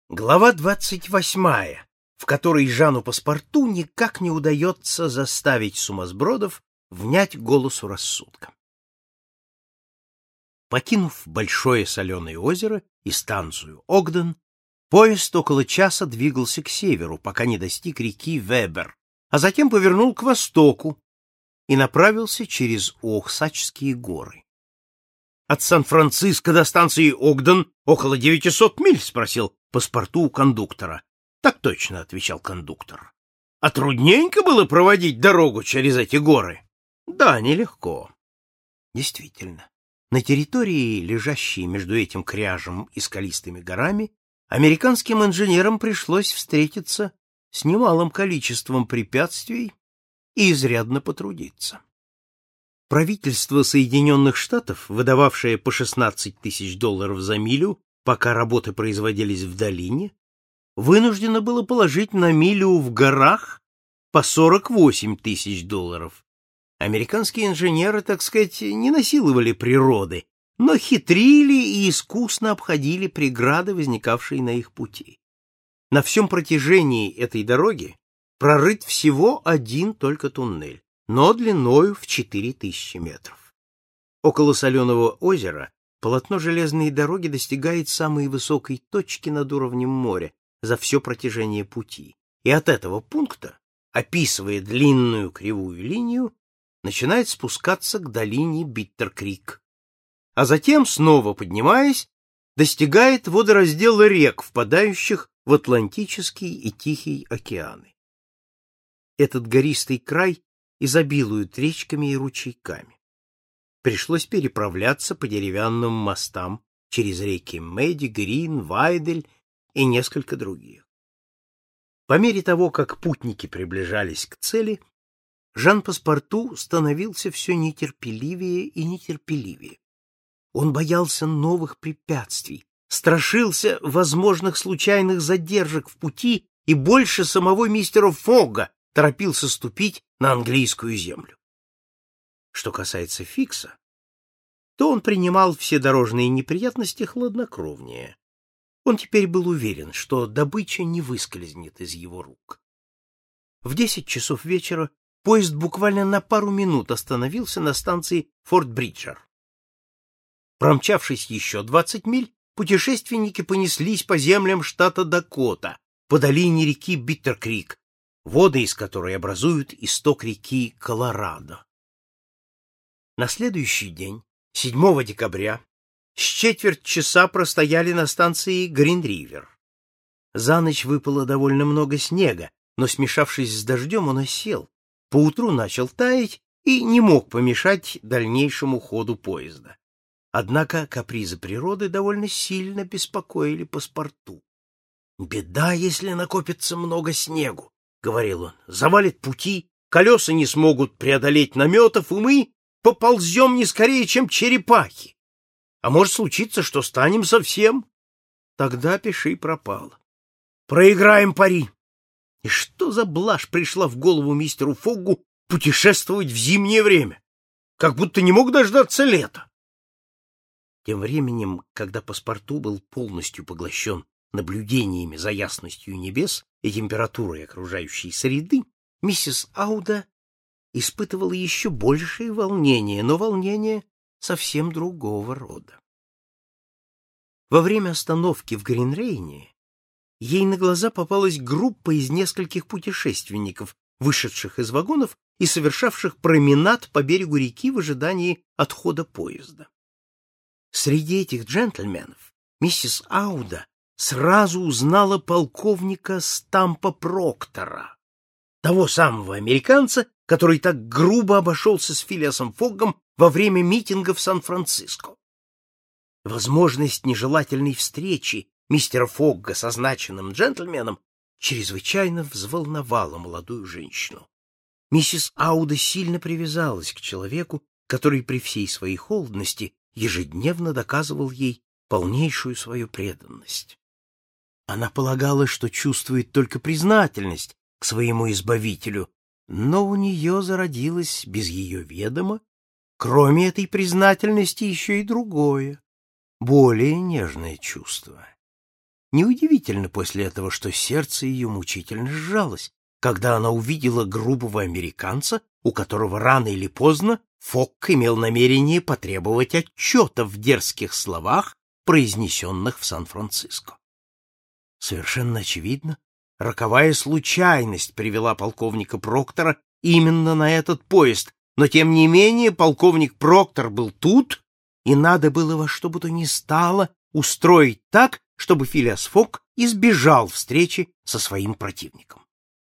Глава 28, в которой Жану Паспарту никак не удается заставить сумасбродов внять голосу рассудка. Покинув большое соленое озеро и станцию Огден, поезд около часа двигался к северу, пока не достиг реки Вебер, а затем повернул к востоку и направился через Уохсачские горы. «От Сан-Франциско до станции Огден около 900 миль?» — спросил Паспарту у кондуктора. «Так точно», — отвечал кондуктор. «А трудненько было проводить дорогу через эти горы?» «Да, нелегко». Действительно, на территории, лежащей между этим кряжем и скалистыми горами, американским инженерам пришлось встретиться с немалым количеством препятствий и изрядно потрудиться. Правительство Соединенных Штатов, выдававшее по $16 тысяч за милю, пока работы производились в долине, вынуждено было положить на милю в горах по $48 тысяч. Американские инженеры, так сказать, не насиловали природы, но хитрили и искусно обходили преграды, возникавшие на их пути. На всем протяжении этой дороги прорыт всего один только туннель, но длиною в 4000 метров. Около соленого озера полотно железной дороги достигает самой высокой точки над уровнем моря за все протяжение пути, и от этого пункта, описывая длинную кривую линию, начинает спускаться к долине Биттер-Крик, а затем, снова поднимаясь, достигает водораздела рек, впадающих в Атлантический и Тихий океаны. Этот гористый край изобилуют речками и ручейками. Пришлось переправляться по деревянным мостам через реки Мэдди, Грин, Вайдель и несколько других. По мере того, как путники приближались к цели, Жан Паспарту становился все нетерпеливее и нетерпеливее. Он боялся новых препятствий, страшился возможных случайных задержек в пути и больше самого мистера Фогга торопился ступить на английскую землю. Что касается Фикса, то он принимал все дорожные неприятности хладнокровнее. Он теперь был уверен, что добыча не выскользнет из его рук. В 10 часов вечера поезд буквально на пару минут остановился на станции Форт-Бриджер. Промчавшись еще 20 миль, путешественники понеслись по землям штата Дакота, по долине реки Биттер-Крик, воды из которой образуют исток реки Колорадо. На следующий день, 7 декабря, с четверть часа простояли на станции Грин-Ривер. За ночь выпало довольно много снега, но, смешавшись с дождем, он осел, поутру начал таять и не мог помешать дальнейшему ходу поезда. Однако капризы природы довольно сильно беспокоили Паспарту. «Беда, если накопится много снегу», — говорил он, — «завалит пути, колеса не смогут преодолеть наметов, и мы поползем не скорее, чем черепахи. А может случиться, что станем совсем. Тогда пиши пропало. Проиграем пари». И что за блажь пришла в голову мистеру Фоггу путешествовать в зимнее время? Как будто не мог дождаться лета. Тем временем, когда Паспарту был полностью поглощен наблюдениями за ясностью небес и температурой окружающей среды, миссис Ауда испытывала еще большее волнение, но волнение совсем другого рода. Во время остановки в Гринрейне ей на глаза попалась группа из нескольких путешественников, вышедших из вагонов и совершавших променад по берегу реки в ожидании отхода поезда. Среди этих джентльменов миссис Ауда сразу узнала полковника Стампа Проктора, того самого американца, который так грубо обошелся с Филиасом Фоггом во время митинга в Сан-Франциско. Возможность нежелательной встречи мистера Фогга с означенным джентльменом чрезвычайно взволновала молодую женщину. Миссис Ауда сильно привязалась к человеку, который при всей своей холодности ежедневно доказывал ей полнейшую свою преданность. Она полагала, что чувствует только признательность к своему избавителю, но у нее зародилось без ее ведома, кроме этой признательности, еще и другое, более нежное чувство. Неудивительно после этого, что сердце ее мучительно сжалось, когда она увидела грубого американца, у которого рано или поздно Фок имел намерение потребовать отчета в дерзких словах, произнесенных в Сан-Франциско. Совершенно очевидно, роковая случайность привела полковника Проктора именно на этот поезд, но тем не менее полковник Проктор был тут, и надо было во что бы то ни стало устроить так, чтобы Филиас Фок избежал встречи со своим противником.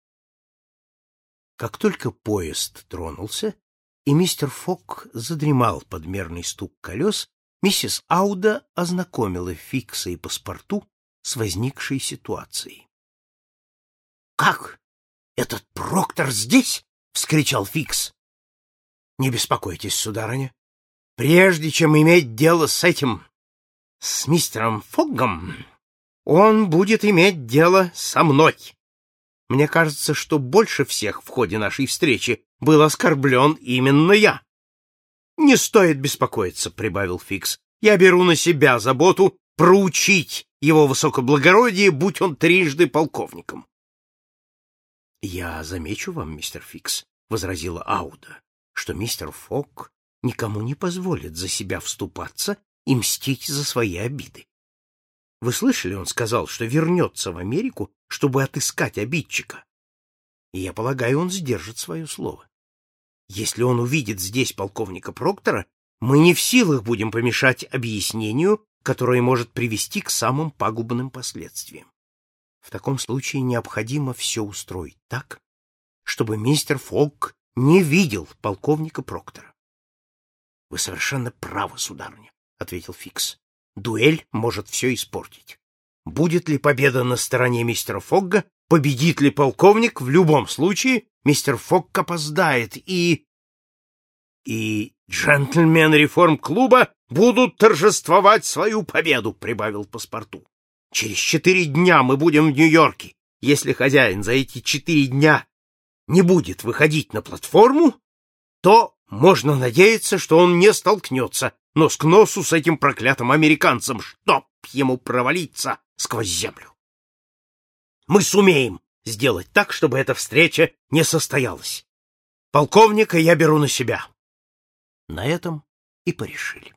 Как только поезд тронулся, и мистер Фок задремал под мерный стук колес, миссис Ауда ознакомила Фикса и паспорту с возникшей ситуацией. — Как? Этот Проктор здесь? — вскричал Фикс. — Не беспокойтесь, сударыня. Прежде чем иметь дело с мистером Фоггом, он будет иметь дело со мной. Мне кажется, что больше всех в ходе нашей встречи был оскорблен именно я. — Не стоит беспокоиться, — прибавил Фикс. — Я беру на себя заботу проучить его высокоблагородие, будь он трижды полковником. — Я замечу вам, мистер Фикс, — возразила Ауда, — что мистер Фок никому не позволит за себя вступаться и мстить за свои обиды. Вы слышали, он сказал, что вернется в Америку, чтобы отыскать обидчика. И я полагаю, он сдержит свое слово. Если он увидит здесь полковника Проктора, мы не в силах будем помешать объяснению, которое может привести к самым пагубным последствиям. В таком случае необходимо все устроить так, чтобы мистер Фок не видел полковника Проктора. — Вы совершенно правы, сударыня, — ответил Фикс. — Дуэль может все испортить. Будет ли победа на стороне мистера Фогга, победит ли полковник, в любом случае мистер Фогг опоздает, и джентльмены реформ-клуба будут торжествовать свою победу, — прибавил паспорту. — Через 4 дня мы будем в Нью-Йорке. Если хозяин за эти 4 дня не будет выходить на платформу, то можно надеяться, что он не столкнется нос к носу с этим проклятым американцем, чтоб ему провалиться сквозь землю. Мы сумеем сделать так, чтобы эта встреча не состоялась. Полковника я беру на себя. На этом и порешили.